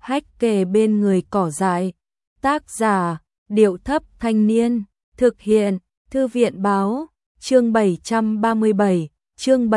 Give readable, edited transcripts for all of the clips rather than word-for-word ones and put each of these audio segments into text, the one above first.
Hách kề bên người cỏ dại. Tác giả, Điệu Thấp Thanh Niên. Thực hiện, Thư viện Báo. Chương 737, chương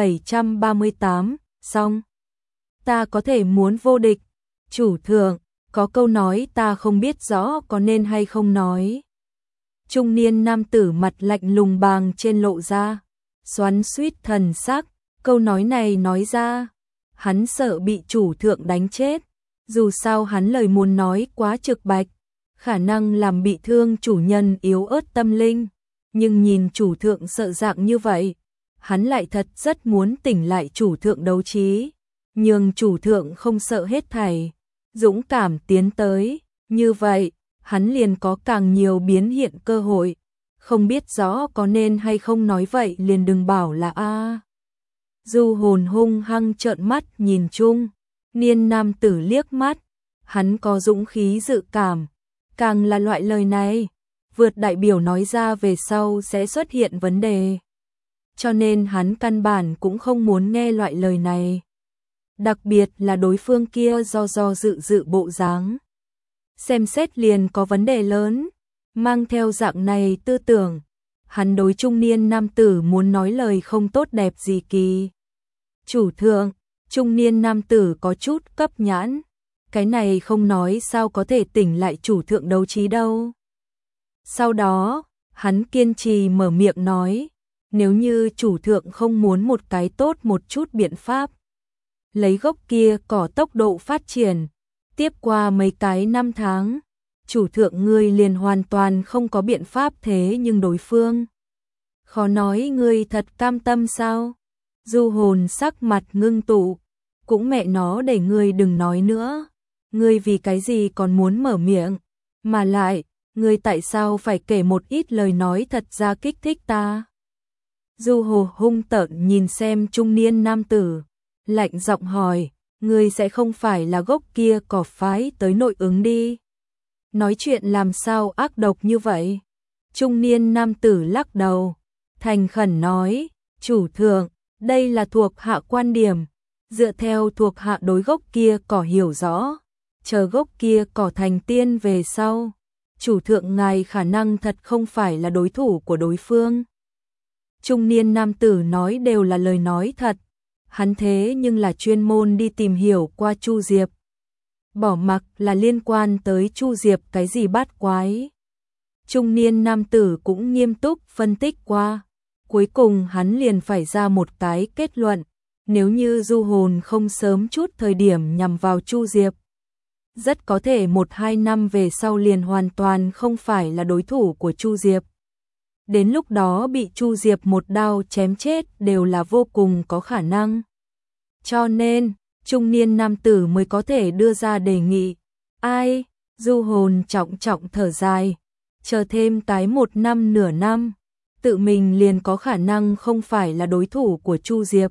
738, xong. Ta có thể muốn vô địch. Chủ thượng, có câu nói ta không biết rõ có nên hay không nói. Trung niên nam tử mặt lạnh lùng bàng trên lộ ra, xoắn xuýt thần sắc, câu nói này nói ra, hắn sợ bị chủ thượng đánh chết, dù sao hắn lời muốn nói quá trực bạch, khả năng làm bị thương chủ nhân yếu ớt tâm linh, nhưng nhìn chủ thượng sợ dạng như vậy, hắn lại thật rất muốn tỉnh lại chủ thượng đấu trí, nhưng chủ thượng không sợ hết thảy, dũng cảm tiến tới, như vậy, hắn liền có càng nhiều biến hiện cơ hội, không biết rõ có nên hay không nói vậy liền đừng bảo là a. Du Hồn hung hăng trợn mắt nhìn chung, niên nam tử liếc mắt, hắn có dũng khí dự cảm, càng là loại lời này, vượt đại biểu nói ra về sau sẽ xuất hiện vấn đề. Cho nên hắn căn bản cũng không muốn nghe loại lời này. Đặc biệt là đối phương kia do dự bộ dáng. Xem xét liền có vấn đề lớn, mang theo dạng này tư tưởng. Hắn đối trung niên nam tử muốn nói lời không tốt đẹp gì kỳ. Chủ thượng, trung niên nam tử có chút cấp nhãn. Cái này không nói sao có thể tỉnh lại chủ thượng đấu trí đâu. Sau đó, hắn kiên trì mở miệng nói, nếu như chủ thượng không muốn một cái tốt một chút biện pháp. Lấy gốc kia cỏ tốc độ phát triển, tiếp qua mấy cái năm tháng, chủ thượng ngươi liền hoàn toàn không có biện pháp thế nhưng đối phương. Khó nói ngươi thật cam tâm sao? Du Hồn sắc mặt ngưng tụ, cũng mẹ nó để ngươi đừng nói nữa. Ngươi vì cái gì còn muốn mở miệng, mà lại, ngươi tại sao phải kể một ít lời nói thật ra kích thích ta? Du Hồ hung tợn nhìn xem trung niên nam tử, lạnh giọng hỏi, ngươi sẽ không phải là gốc kia cỏ phái tới nội ứng đi. Nói chuyện làm sao ác độc như vậy? Trung niên nam tử lắc đầu, thành khẩn nói, chủ thượng, đây là thuộc hạ quan điểm, dựa theo thuộc hạ đối gốc kia cỏ hiểu rõ, chờ gốc kia cỏ thành tiên về sau, chủ thượng ngài khả năng thật không phải là đối thủ của đối phương. Trung niên nam tử nói đều là lời nói thật, hắn thế nhưng là chuyên môn đi tìm hiểu qua Chu Diệp. Bỏ mặc là liên quan tới Chu Diệp cái gì bát quái. Trung niên nam tử cũng nghiêm túc phân tích qua. Cuối cùng hắn liền phải ra một cái kết luận. Nếu như Du Hồn không sớm chút thời điểm nhằm vào Chu Diệp, rất có thể 1-2 năm về sau liền hoàn toàn không phải là đối thủ của Chu Diệp. Đến lúc đó bị Chu Diệp một đao chém chết đều là vô cùng có khả năng. Cho nên, trung niên nam tử mới có thể đưa ra đề nghị. Ai? Du Hồn trọng trọng thở dài. Chờ thêm cái 1 năm nửa năm, tự mình liền có khả năng không phải là đối thủ của Chu Diệp.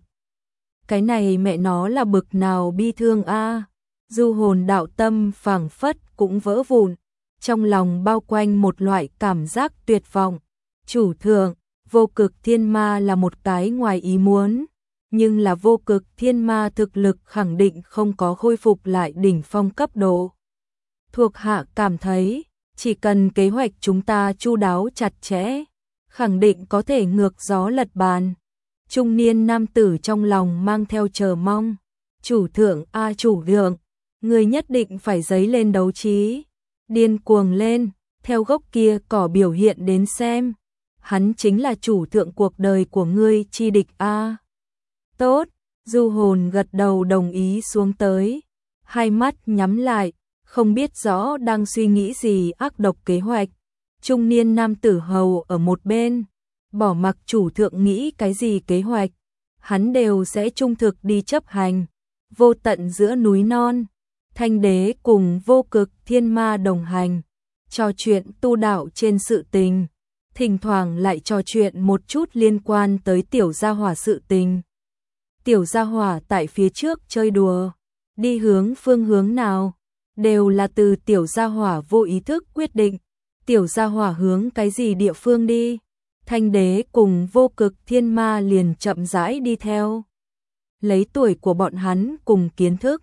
Cái này mẹ nó là bực nào bi thương a. Du Hồn đạo tâm phảng phất cũng vỡ vụn, trong lòng bao quanh một loại cảm giác tuyệt vọng. Chủ thượng, vô cực thiên ma là một cái ngoài ý muốn, nhưng là vô cực thiên ma thực lực khẳng định không có khôi phục lại đỉnh phong cấp độ. Thuộc hạ cảm thấy, chỉ cần kế hoạch chúng ta chu đáo chặt chẽ, khẳng định có thể ngược gió lật bàn. Trung niên nam tử trong lòng mang theo chờ mong. Chủ thượng chủ thượng, người nhất định phải dấy lên đấu trí, điên cuồng lên, theo gốc kia cỏ biểu hiện đến xem. Hắn chính là chủ thượng cuộc đời của ngươi chi địch a. Tốt, Du Hồn gật đầu đồng ý xuống tới, hai mắt nhắm lại, không biết rõ đang suy nghĩ gì ác độc kế hoạch. Trung niên nam tử hầu ở một bên, bỏ mặc chủ thượng nghĩ cái gì kế hoạch, hắn đều sẽ trung thực đi chấp hành. Vô tận giữa núi non, Thanh đế cùng vô cực thiên ma đồng hành, trò chuyện tu đạo trên sự tình. Thỉnh thoảng lại trò chuyện một chút liên quan tới tiểu gia hỏa sự tình. Tiểu gia hỏa tại phía trước chơi đùa, đi hướng phương hướng nào, đều là từ tiểu gia hỏa vô ý thức quyết định. Tiểu gia hỏa hướng cái gì địa phương đi, Thanh đế cùng vô cực thiên ma liền chậm rãi đi theo. Lấy tuổi của bọn hắn cùng kiến thức,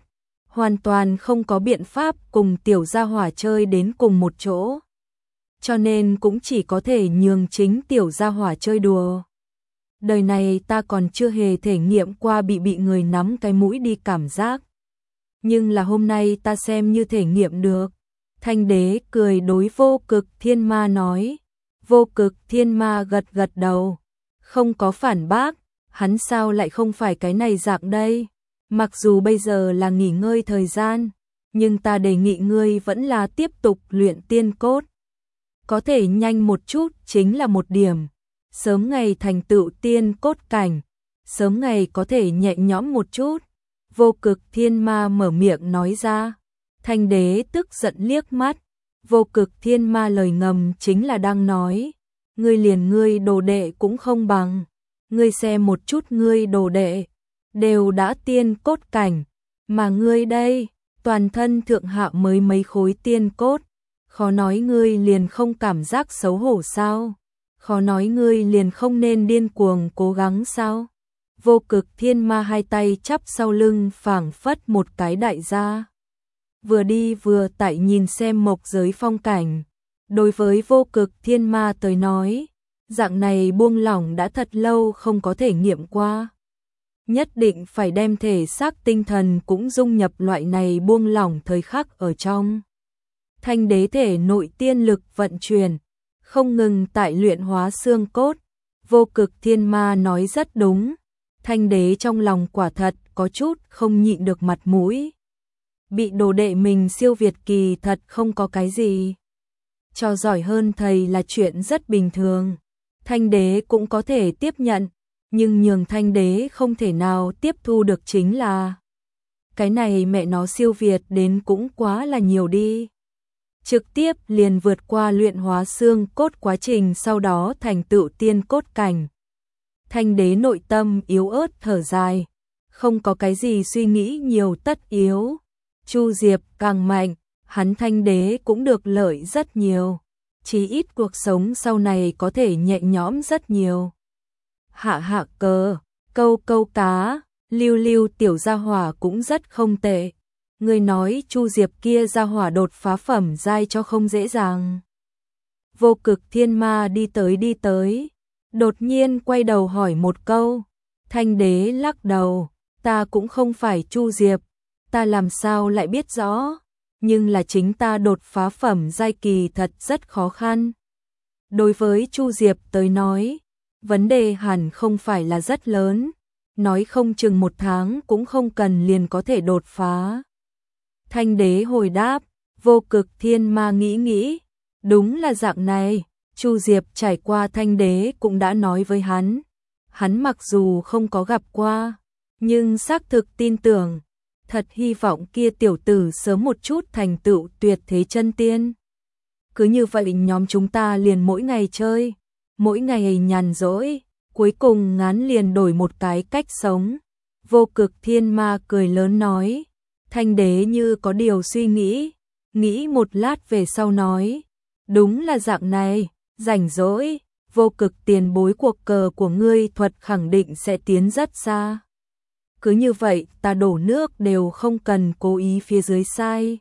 hoàn toàn không có biện pháp cùng tiểu gia hỏa chơi đến cùng một chỗ. Cho nên cũng chỉ có thể nhường chính tiểu gia hỏa chơi đùa. Đời này ta còn chưa hề thể nghiệm qua bị người nắm cái mũi đi cảm giác. Nhưng là hôm nay ta xem như thể nghiệm được. Thanh đế cười đối Vô Cực Thiên Ma nói. Vô Cực Thiên Ma gật gật đầu, không có phản bác, hắn sao lại không phải cái này dạng đây. Mặc dù bây giờ là nghỉ ngơi thời gian, nhưng ta đề nghị ngươi vẫn là tiếp tục luyện tiên cốt. Có thể nhanh một chút chính là một điểm, sớm ngày thành tựu tiên cốt cảnh, sớm ngày có thể nhẹ nhõm một chút. Vô Cực Thiên Ma mở miệng nói ra. Thanh đế tức giận liếc mắt. Vô Cực Thiên Ma lời ngầm chính là đang nói, ngươi liền ngươi đồ đệ cũng không bằng, ngươi xem một chút ngươi đồ đệ, đều đã tiên cốt cảnh, mà ngươi đây, toàn thân thượng hạ mới mấy khối tiên cốt, khó nói ngươi liền không cảm giác xấu hổ sao, khó nói ngươi liền không nên điên cuồng cố gắng sao. Vô Cực Thiên Ma hai tay chắp sau lưng phảng phất một cái đại gia. Vừa đi vừa tại nhìn xem mộc giới phong cảnh. Đối với Vô Cực Thiên Ma tới nói, dạng này buông lỏng đã thật lâu không có thể nghiệm qua. Nhất định phải đem thể xác tinh thần cũng dung nhập loại này buông lỏng thời khắc ở trong. Thanh đế thể nội tiên lực vận chuyển, không ngừng tại luyện hóa xương cốt. Vô Cực Thiên Ma nói rất đúng. Thanh đế trong lòng quả thật có chút không nhịn được mặt mũi. Bị đồ đệ mình siêu việt kỳ thật không có cái gì. Cho giỏi hơn thầy là chuyện rất bình thường. Thanh đế cũng có thể tiếp nhận, nhưng nhường thanh đế không thể nào tiếp thu được chính là cái này mẹ nó siêu việt đến cũng quá là nhiều đi. Trực tiếp liền vượt qua luyện hóa xương cốt quá trình, sau đó thành tựu tiên cốt cảnh. Thanh đế nội tâm yếu ớt thở dài, không có cái gì suy nghĩ nhiều tất yếu. Chu Diệp càng mạnh, hắn thanh đế cũng được lợi rất nhiều. Chí ít cuộc sống sau này có thể nhẹ nhõm rất nhiều. Hạ hạ cờ, câu câu cá, lưu lưu tiểu gia hỏa cũng rất không tệ. Người nói Chu Diệp kia gia hỏa đột phá phẩm giai cho không dễ dàng. Vô Cực Thiên Ma đi tới, đột nhiên quay đầu hỏi một câu. Thanh đế lắc đầu, ta cũng không phải Chu Diệp, ta làm sao lại biết rõ, nhưng là chính ta đột phá phẩm giai kỳ thật rất khó khăn. Đối với Chu Diệp tới nói, vấn đề hẳn không phải là rất lớn, nói không chừng 1 tháng cũng không cần liền có thể đột phá. Thanh đế hồi đáp. Vô Cực Thiên Ma nghĩ, đúng là dạng này. Chu Diệp trải qua thanh đế cũng đã nói với hắn. Hắn mặc dù không có gặp qua, nhưng xác thực tin tưởng, thật hy vọng kia tiểu tử sớm một chút thành tựu tuyệt thế chân tiên. Cứ như vậy nhóm chúng ta liền mỗi ngày chơi, mỗi ngày nhàn rỗi, cuối cùng ngán liền đổi một cái cách sống. Vô Cực Thiên Ma cười lớn nói. Thanh đế như có điều suy nghĩ một lát về sau nói. Đúng là dạng này, rảnh rỗi, Vô Cực tiền bối, cuộc cờ của ngươi thuật khẳng định sẽ tiến rất xa. Cứ như vậy ta đổ nước đều không cần cố ý phía dưới sai.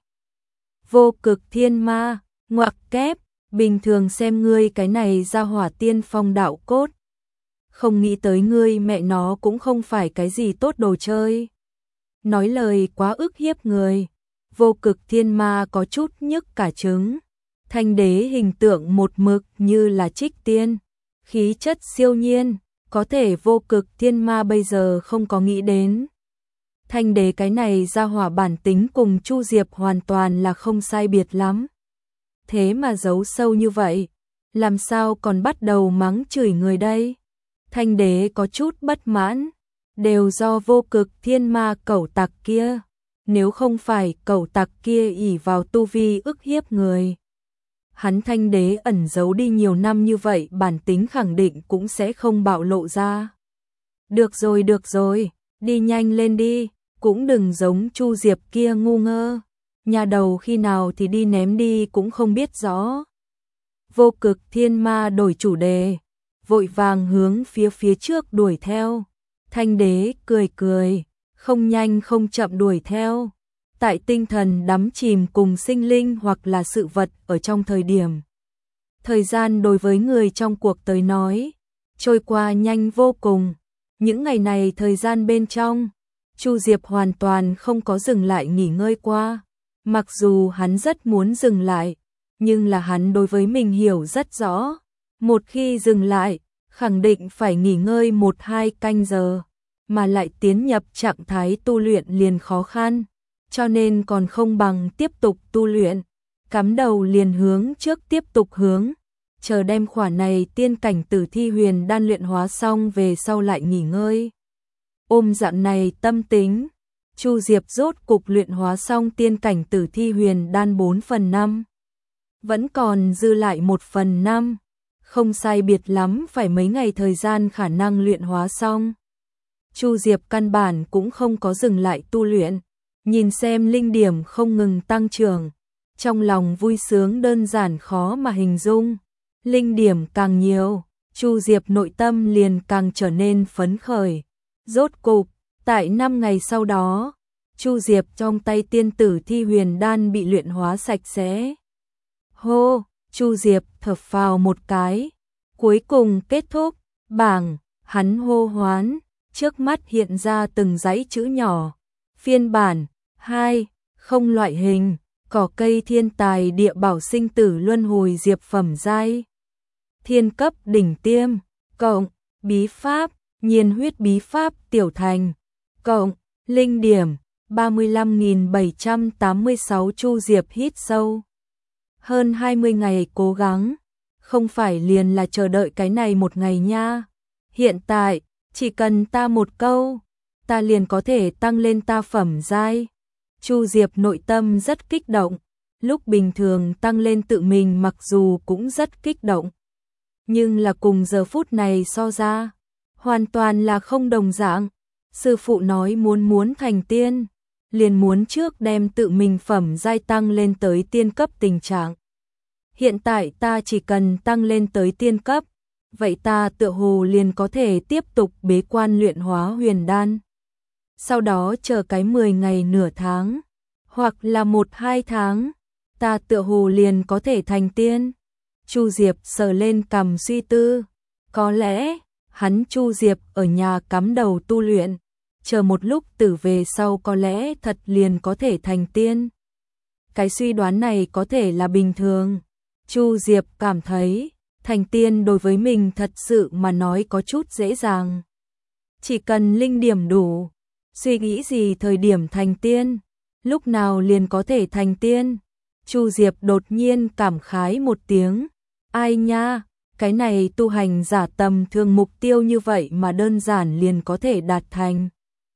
Vô Cực Thiên Ma, ngoặc kép, bình thường xem ngươi cái này ra hỏa tiên phong đạo cốt. Không nghĩ tới ngươi mẹ nó cũng không phải cái gì tốt đồ chơi. Nói lời quá ức hiếp người. Vô Cực Thiên Ma có chút nhức cả trứng. Thanh đế hình tượng một mực như là trích tiên, khí chất siêu nhiên, có thể Vô Cực Thiên Ma bây giờ không có nghĩ đến. Thanh đế cái này ra hỏa bản tính cùng Chu Diệp hoàn toàn là không sai biệt lắm. Thế mà giấu sâu như vậy, làm sao còn bắt đầu mắng chửi người đây? Thanh đế có chút bất mãn, đều do Vô Cực Thiên Ma cẩu tặc kia, nếu không phải cẩu tặc kia ỷ vào tu vi ức hiếp người. Hắn thanh đế ẩn giấu đi nhiều năm như vậy, bản tính khẳng định cũng sẽ không bạo lộ ra. Được rồi, đi nhanh lên đi, cũng đừng giống Chu Diệp kia ngu ngơ. Nhà đầu khi nào thì đi ném đi cũng không biết rõ. Vô Cực Thiên Ma đổi chủ đề, vội vàng hướng phía trước đuổi theo. Thanh đế cười, không nhanh không chậm đuổi theo. tại tinh thần đắm chìm cùng sinh linh hoặc là sự vật ở trong thời điểm. Thời gian đối với người trong cuộc tới nói, trôi qua nhanh vô cùng. Những ngày này thời gian bên trong, Chu Diệp hoàn toàn không có dừng lại nghỉ ngơi qua. Mặc dù hắn rất muốn dừng lại, nhưng là hắn đối với mình hiểu rất rõ. Một khi dừng lại, khẳng định phải nghỉ ngơi 1-2 canh giờ, mà lại tiến nhập trạng thái tu luyện liền khó khăn. Cho nên còn không bằng tiếp tục tu luyện, cắm đầu liền hướng trước tiếp tục hướng, chờ đem khỏa này tiên cảnh Tử Thi Huyền Đan luyện hóa xong về sau lại nghỉ ngơi. Ôm dạng này tâm tính, Chu Diệp rốt cục luyện hóa xong tiên cảnh Tử Thi Huyền Đan 4/5. Vẫn còn dư lại 1/5, không sai biệt lắm phải mấy ngày thời gian khả năng luyện hóa xong. Chu Diệp căn bản cũng không có dừng lại tu luyện, nhìn xem linh điểm không ngừng tăng trưởng, trong lòng vui sướng đơn giản khó mà hình dung. Linh điểm càng nhiều, Chu Diệp nội tâm liền càng trở nên phấn khởi. Rốt cục, tại 5 ngày sau đó, Chu Diệp trong tay tiên Tử Thi Huyền Đan bị luyện hóa sạch sẽ. Hô, Chu Diệp thở phào một cái, cuối cùng kết thúc, bảng, hắn hô hoán, trước mắt hiện ra từng dãy chữ nhỏ. Phiên bản 2, không loại hình, cỏ cây thiên tài địa bảo sinh tử luân hồi diệp phẩm giai. Thiên cấp đỉnh tiêm, cộng, bí pháp, nhiên huyết bí pháp tiểu thành, cộng, linh điểm, 35.786. Chu Diệp hít sâu. Hơn 20 ngày cố gắng, không phải liền là chờ đợi cái này một ngày nha. Hiện tại, chỉ cần ta một câu, ta liền có thể tăng lên ta phẩm giai. Chu Diệp nội tâm rất kích động, lúc bình thường tăng lên tự mình mặc dù cũng rất kích động, nhưng là cùng giờ phút này so ra, hoàn toàn là không đồng dạng. Sư phụ nói muốn thành tiên, liền muốn trước đem tự mình phẩm giai tăng lên tới tiên cấp tình trạng. Hiện tại ta chỉ cần tăng lên tới tiên cấp, vậy ta tựa hồ liền có thể tiếp tục bế quan luyện hóa huyền đan. Sau đó chờ cái 10 ngày nửa tháng, hoặc là 1-2 tháng, ta tựa hồ liền có thể thành tiên. Chu Diệp sờ lên cằm suy tư, có lẽ hắn Chu Diệp ở nhà cắm đầu tu luyện, chờ một lúc tử về sau có lẽ thật liền có thể thành tiên. Cái suy đoán này có thể là bình thường. Chu Diệp cảm thấy, thành tiên đối với mình thật sự mà nói có chút dễ dàng. Chỉ cần linh điểm đủ, suy nghĩ gì thời điểm thành tiên, lúc nào liền có thể thành tiên. Chu Diệp đột nhiên cảm khái một tiếng, ai nha, cái này tu hành giả tầm thường mục tiêu như vậy mà đơn giản liền có thể đạt thành.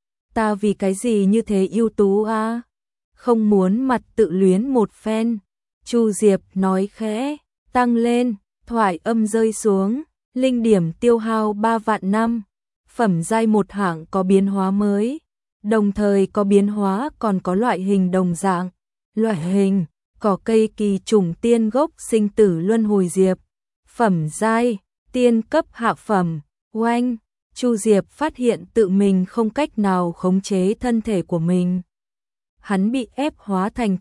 Ta vì cái gì như thế ưu tú a? Không muốn mặt tự luyến một phen. Chu Diệp nói khẽ, tăng lên, thoại âm rơi xuống, linh điểm tiêu hao 3 vạn năm, phẩm giai một hạng có biến hóa mới, đồng thời có biến hóa còn có loại hình đồng dạng. Loại hình, cỏ cây kỳ trùng tiên gốc sinh tử luân hồi diệp, phẩm giai, tiên cấp hạ phẩm. Oanh, Chu Diệp phát hiện tự mình không cách nào khống chế thân thể của mình. Hắn bị ép hóa thành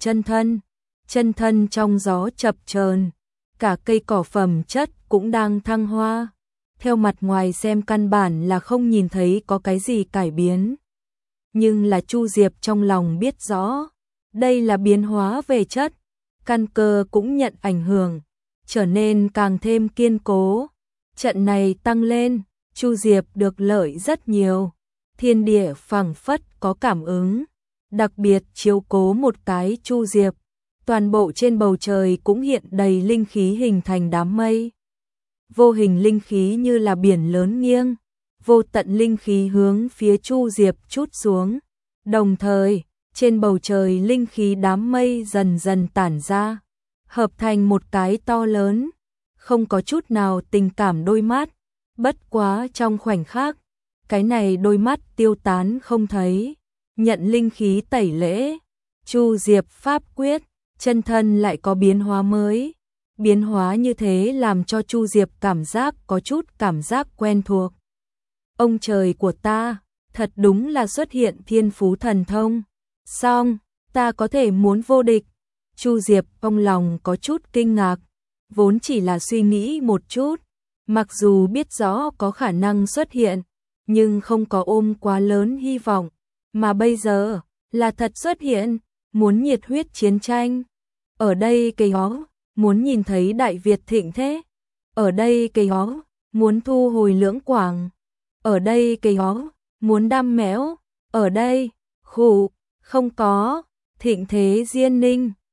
chân thân trong gió chập chờn, cả cây cỏ phẩm chất cũng đang thăng hoa. Theo mặt ngoài xem căn bản là không nhìn thấy có cái gì cải biến. Nhưng là Chu Diệp trong lòng biết rõ, đây là biến hóa về chất, căn cơ cũng nhận ảnh hưởng, trở nên càng thêm kiên cố. Trận này tăng lên, Chu Diệp được lợi rất nhiều. Thiên địa phảng phất có cảm ứng, đặc biệt chiếu cố một cái Chu Diệp. Toàn bộ trên bầu trời cũng hiện đầy linh khí hình thành đám mây. Vô hình linh khí như là biển lớn nghiêng, vô tận linh khí hướng phía Chu Diệp trút xuống. Đồng thời, trên bầu trời linh khí đám mây dần dần tản ra, hợp thành một cái to lớn, không có chút nào tình cảm đôi mắt. Bất quá trong khoảnh khắc, cái này đôi mắt tiêu tán không thấy. Nhận linh khí tẩy lễ, Chu Diệp pháp quyết, chân thân lại có biến hóa mới. Biến hóa như thế làm cho Chu Diệp cảm giác có chút cảm giác quen thuộc. Ông trời của ta, thật đúng là xuất hiện thiên phú thần thông. Xong, Ta có thể muốn vô địch. Chu Diệp trong lòng có chút kinh ngạc, vốn chỉ là suy nghĩ một chút, mặc dù biết rõ có khả năng xuất hiện, nhưng không có ôm quá lớn hy vọng, mà bây giờ là thật xuất hiện, muốn nhiệt huyết chiến tranh. Ở đây cây ó, muốn nhìn thấy Đại Việt thịnh thế. Ở đây cây ó, muốn thu hồi Lưỡng Quảng. Ở đây cây ó, muốn đam mẽo. Ở đây, khụ, không có, thịnh thế Diên Ninh.